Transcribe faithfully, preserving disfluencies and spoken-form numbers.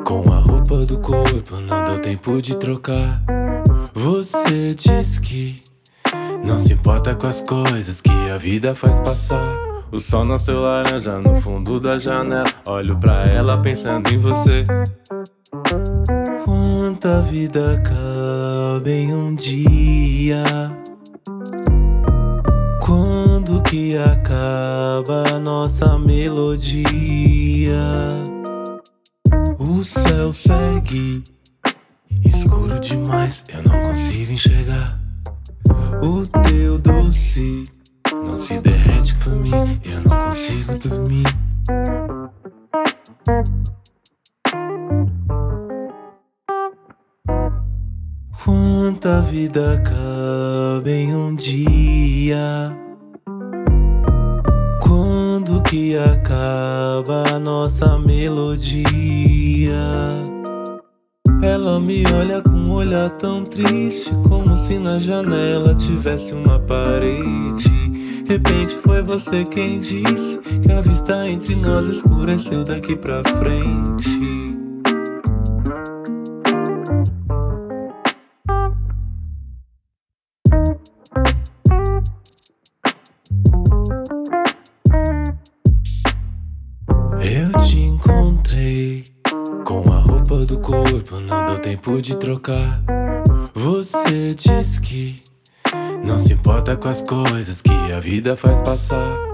Com a roupa do corpo não deu tempo de trocar. Você diz que não se importa com as coisas que a vida faz passar. O sol nasceu laranja no fundo da janela. Olho pra ela pensando em você. Quanta vida cabe em um dia? Quando que acaba a nossa melodia? O céu segue escuro demais, eu não consigo enxergar. O teu doce não se derrete por mim, eu não consigo dormir. Quanta vida cabe em um dia? Quando que acaba a nossa melodia? Ela me olha com um olhar tão triste, como se na janela tivesse uma parede. De repente foi você quem disse que a vista entre nós escureceu daqui pra frente. Eu te encontrei com a roupa do corpo, não deu tempo de trocar. Você diz que não se importa com as coisas que a vida faz passar.